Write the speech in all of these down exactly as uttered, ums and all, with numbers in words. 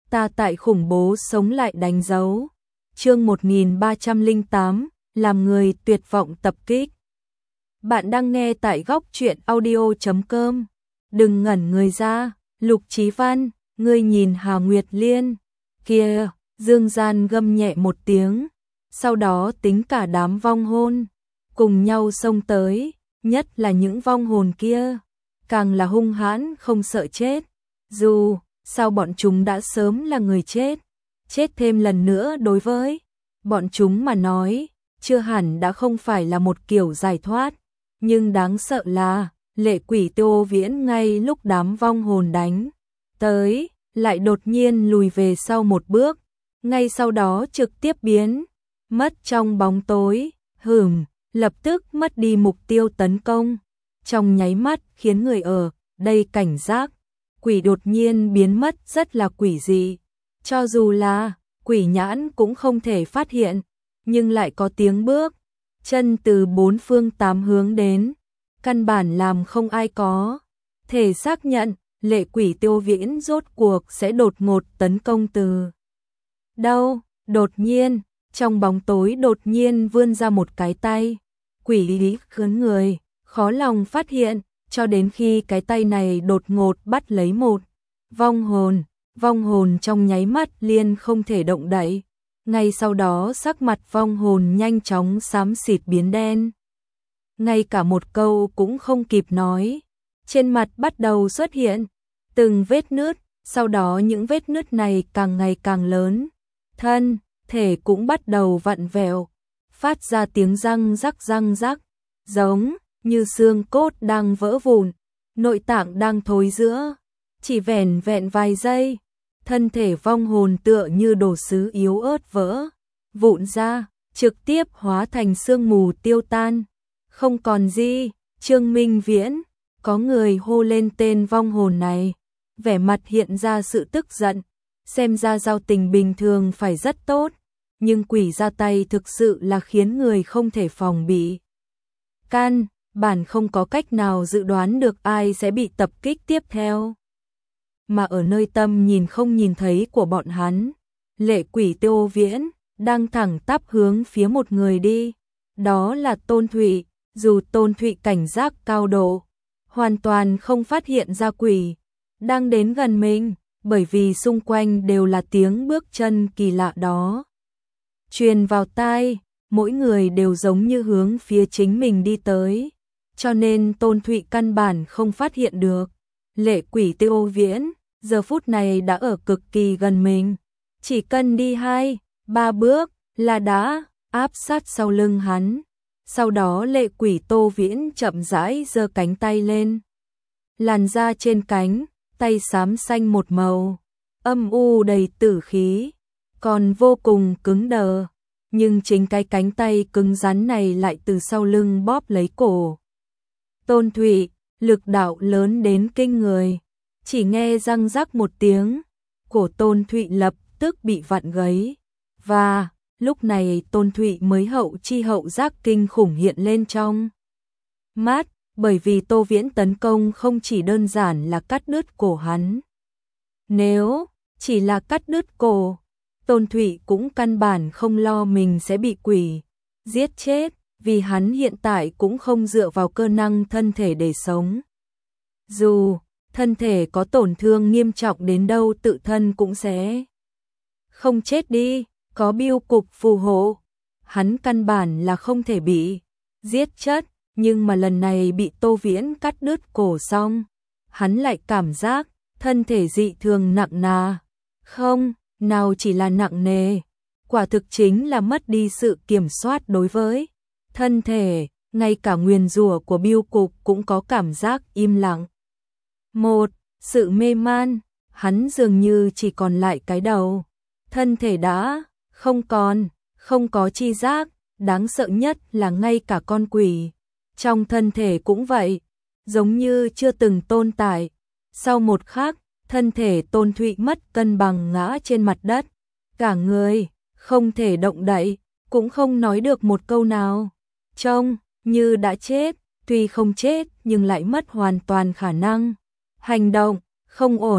ta tại khủng bố sống lại đánh dấu. Chương một nghìn ba trăm lẻ tám, làm người tuyệt vọng tập kích. Bạn đang nghe tại góc truyện audio chấm com. Đừng ngẩn người ra, Lục Chí Văn, ngươi nhìn Hà Nguyệt Liên. Kia, Dương Gian gầm nhẹ một tiếng, sau đó tính cả đám vong hồn cùng nhau xông tới, nhất là những vong hồn kia, càng là hung hãn không sợ chết. Dù sao bọn chúng đã sớm là người chết, chết thêm lần nữa đối với bọn chúng mà nói, chưa hẳn đã không phải là một kiểu giải thoát, nhưng đáng sợ là Lệ Quỷ Tiêu Viễn ngay lúc đám vong hồn đánh tới, lại đột nhiên lùi về sau một bước, ngay sau đó trực tiếp biến mất trong bóng tối, hửm, lập tức mất đi mục tiêu tấn công, trong nháy mắt khiến người ở đây cảnh giác. Quỷ đột nhiên biến mất rất là quỷ dị, cho dù là quỷ nhãn cũng không thể phát hiện, nhưng lại có tiếng bước chân từ bốn phương tám hướng đến, căn bản làm không ai có thể xác nhận Lệ Quỷ Tiêu Viễn rốt cuộc sẽ đột ngột tấn công từ đâu. Đột nhiên, trong bóng tối đột nhiên vươn ra một cái tay, quỷ lý khướn người, khó lòng phát hiện, cho đến khi cái tay này đột ngột bắt lấy một vong hồn, vong hồn trong nháy mắt liền không thể động đậy, ngay sau đó sắc mặt vong hồn nhanh chóng xám xịt biến đen. Ngay cả một câu cũng không kịp nói, trên mặt bắt đầu xuất hiện từng vết nứt, sau đó những vết nứt này càng ngày càng lớn, thân thể cũng bắt đầu vặn vẹo, phát ra tiếng răng rắc răng rắc, giống như xương cốt đang vỡ vụn, nội tạng đang thối rữa. Chỉ vẻn vẹn vài giây, thân thể vong hồn tựa như đồ sứ yếu ớt vỡ vụn ra, trực tiếp hóa thành sương mù tiêu tan, không còn gì. Trương Minh Viễn, có người hô lên tên vong hồn này, vẻ mặt hiện ra sự tức giận, xem ra giao tình bình thường phải rất tốt, nhưng quỷ ra tay thực sự là khiến người không thể phòng bị. Căn bản không có cách nào dự đoán được ai sẽ bị tập kích tiếp theo. Mà ở nơi tâm nhìn không nhìn thấy của bọn hắn, Lệ Quỷ Tiêu Viễn đang thẳng tắp hướng phía một người đi, đó là Tôn Thụy. Dù Tôn Thụy cảnh giác cao độ, hoàn toàn không phát hiện ra quỷ đang đến gần mình, bởi vì xung quanh đều là tiếng bước chân kỳ lạ đó truyền vào tai, mỗi người đều giống như hướng phía chính mình đi tới, cho nên Tôn Thụy căn bản không phát hiện được Lệ Quỷ Tiêu Viễn giờ phút này đã ở cực kỳ gần mình, chỉ cần đi hai, ba bước là đã áp sát sau lưng hắn. Sau đó Lệ Quỷ Tiêu Viễn chậm rãi giơ cánh tay lên, làn da trên cánh tay xám xanh một màu, âm u đầy tử khí, còn vô cùng cứng đờ, nhưng chính cái cánh tay cứng rắn này lại từ sau lưng bóp lấy cổ Tôn Thụy, lực đạo lớn đến kinh người. Chỉ nghe răng rắc một tiếng, cổ Tôn Thụy lập tức bị vặn gãy, và lúc này Tôn Thụy mới hậu chi hậu giác kinh khủng hiện lên trong mắt, bởi vì Tô Viễn tấn công không chỉ đơn giản là cắt đứt cổ hắn. Nếu chỉ là cắt đứt cổ, Tôn Thụy cũng căn bản không lo mình sẽ bị quỷ giết chết, vì hắn hiện tại cũng không dựa vào cơ năng thân thể để sống. Dù thân thể có tổn thương nghiêm trọng đến đâu tự thân cũng sẽ không chết đi, có Biêu Cục phù hộ, hắn căn bản là không thể bị giết chết, nhưng mà lần này bị Tô Viễn cắt đứt cổ xong, hắn lại cảm giác thân thể dị thường nặng nà, không, nào chỉ là nặng nề, quả thực chính là mất đi sự kiểm soát đối với thân thể, ngay cả nguyền rủa của Biêu Cục cũng có cảm giác im lặng. Một, sự mê man, hắn dường như chỉ còn lại cái đầu, thân thể đã không còn, không có chi giác, đáng sợ nhất là ngay cả con quỷ trong thân thể cũng vậy, giống như chưa từng tồn tại. Sau một khắc, thân thể Tôn Thụy mất cân bằng ngã trên mặt đất, cả người không thể động đậy, cũng không nói được một câu nào, trông như đã chết, tuy không chết nhưng lại mất hoàn toàn khả năng hành động, không ổn.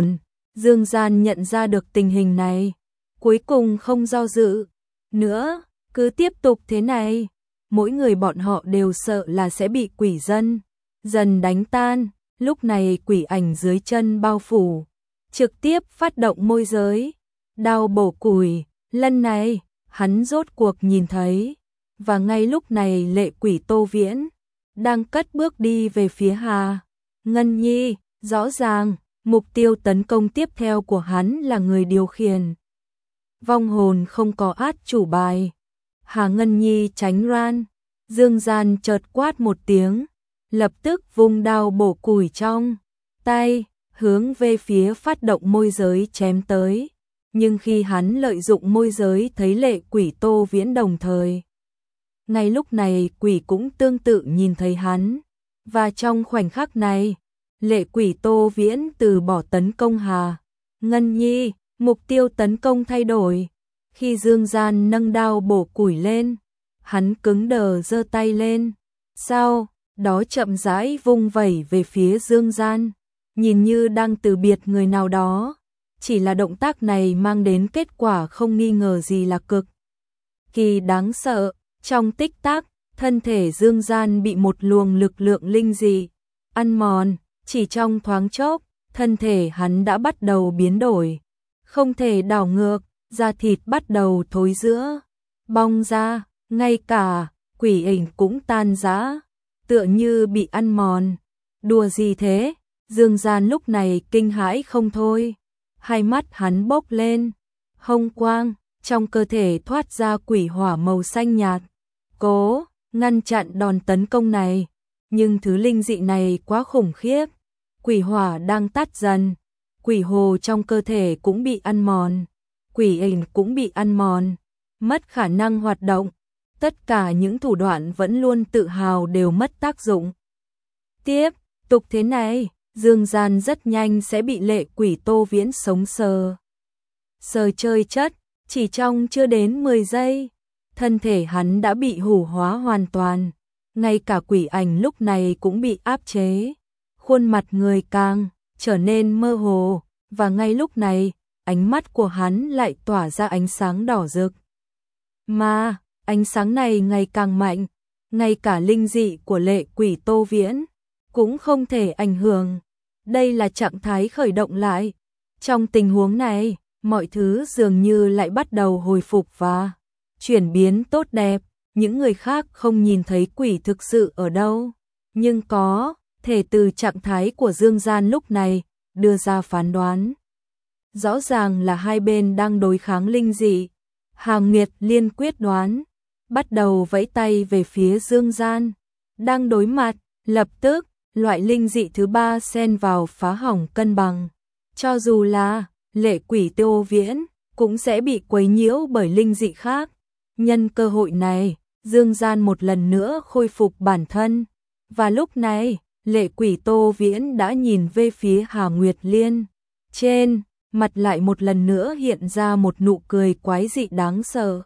Dương Gian nhận ra được tình hình này, cuối cùng không do dự nữa, cứ tiếp tục thế này, mỗi người bọn họ đều sợ là sẽ bị quỷ dân dần đánh tan. Lúc này quỷ ảnh dưới chân bao phủ, trực tiếp phát động môi giới, đao bổ củi. Lần này, hắn rốt cuộc nhìn thấy, và ngay lúc này lệ quỷ Tô Viễn đang cất bước đi về phía Hà Ngân Nhi. Rõ ràng, mục tiêu tấn công tiếp theo của hắn là người điều khiển vong hồn không có át chủ bài. Hà Ngân Nhi tránh ran, Dương Gian chợt quát một tiếng, lập tức vung đao bổ củi trong tay, hướng về phía phát động môi giới chém tới. Nhưng khi hắn lợi dụng môi giới thấy lệ quỷ Tô Viễn đồng thời, ngay lúc này quỷ cũng tương tự nhìn thấy hắn, và trong khoảnh khắc này, lệ quỷ Tô Viễn từ bỏ tấn công Hà Ngân Nhi, mục tiêu tấn công thay đổi. Khi Dương Gian nâng đao bổ củi lên, hắn cứng đờ giơ tay lên, sau đó chậm rãi vung vẩy về phía Dương Gian, nhìn như đang từ biệt người nào đó. Chỉ là động tác này mang đến kết quả không nghi ngờ gì là cực kỳ đáng sợ. Trong tích tắc, thân thể Dương Gian bị một luồng lực lượng linh dị ăn mòn, chỉ trong thoáng chốc, thân thể hắn đã bắt đầu biến đổi, không thể đảo ngược, da thịt bắt đầu thối rữa, bong ra, ngay cả quỷ ảnh cũng tan rã, tựa như bị ăn mòn. Đùa gì thế? Dương Gian lúc này kinh hãi không thôi, hai mắt hắn bốc lên hồng quang, trong cơ thể thoát ra quỷ hỏa màu xanh nhạt, cố ngăn chặn đòn tấn công này, nhưng thứ linh dị này quá khủng khiếp, quỷ hỏa đang tắt dần, quỷ hồ trong cơ thể cũng bị ăn mòn, quỷ ảnh cũng bị ăn mòn, mất khả năng hoạt động, tất cả những thủ đoạn vẫn luôn tự hào đều mất tác dụng. Tiếp tục thế này, Dương Gian rất nhanh sẽ bị lệ quỷ Tô Viễn sống sờ sờ chơi chất, chỉ trong chưa đến mười giây, thân thể hắn đã bị hủ hóa hoàn toàn, ngay cả quỷ ảnh lúc này cũng bị áp chế, khuôn mặt người càng trở nên mơ hồ, và ngay lúc này, ánh mắt của hắn lại tỏa ra ánh sáng đỏ rực. Mà, ánh sáng này ngày càng mạnh, ngay cả linh dị của lệ quỷ Tô Viễn cũng không thể ảnh hưởng. Đây là trạng thái khởi động lại. Trong tình huống này, mọi thứ dường như lại bắt đầu hồi phục và chuyển biến tốt đẹp. Những người khác không nhìn thấy quỷ thực sự ở đâu, nhưng có thể từ trạng thái của Dương Gian lúc này đưa ra phán đoán. Rõ ràng là hai bên đang đối kháng linh dị. Hà Nguyệt Liên quyết đoán, bắt đầu vẫy tay về phía Dương Gian đang đối mặt, lập tức loại linh dị thứ ba xen vào phá hỏng cân bằng. Cho dù là lệ quỷ Tô Viễn cũng sẽ bị quấy nhiễu bởi linh dị khác. Nhân cơ hội này, Dương Gian một lần nữa khôi phục bản thân. Và lúc này, lệ quỷ Tô Viễn đã nhìn về phía Hà Nguyệt Liên. Trên mặt lại một lần nữa hiện ra một nụ cười quái dị đáng sợ.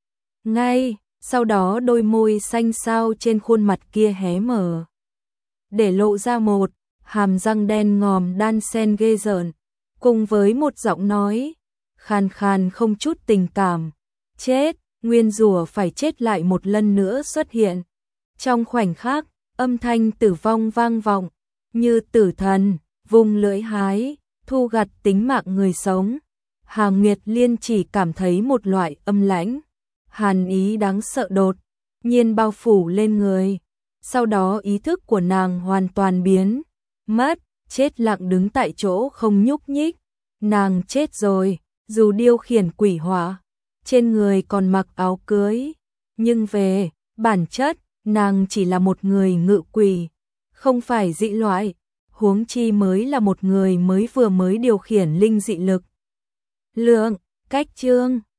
Ngay sau đó đôi môi xanh xao trên khuôn mặt kia hé mở, để lộ ra một hàm răng đen ngòm đan xen ghê rợn, cùng với một giọng nói khàn khàn không chút tình cảm. Chết, nguyên rủa phải chết lại một lần nữa xuất hiện. Trong khoảnh khắc, âm thanh tử vong vang vọng, như tử thần, vùng lưỡi hái, thu gặt tính mạng người sống. Hà Nguyệt Liên chỉ cảm thấy một loại âm lãnh, hàn ý đáng sợ đột nhiên bao phủ lên người. Sau đó ý thức của nàng hoàn toàn biến mất, chết lặng đứng tại chỗ không nhúc nhích. Nàng chết rồi, dù điều khiển quỷ hỏa, trên người còn mặc áo cưới, nhưng về bản chất, nàng chỉ là một người ngự quỷ, không phải dị loại, huống chi mới là một người mới vừa mới điều khiển linh dị lực. Lượng, cách chương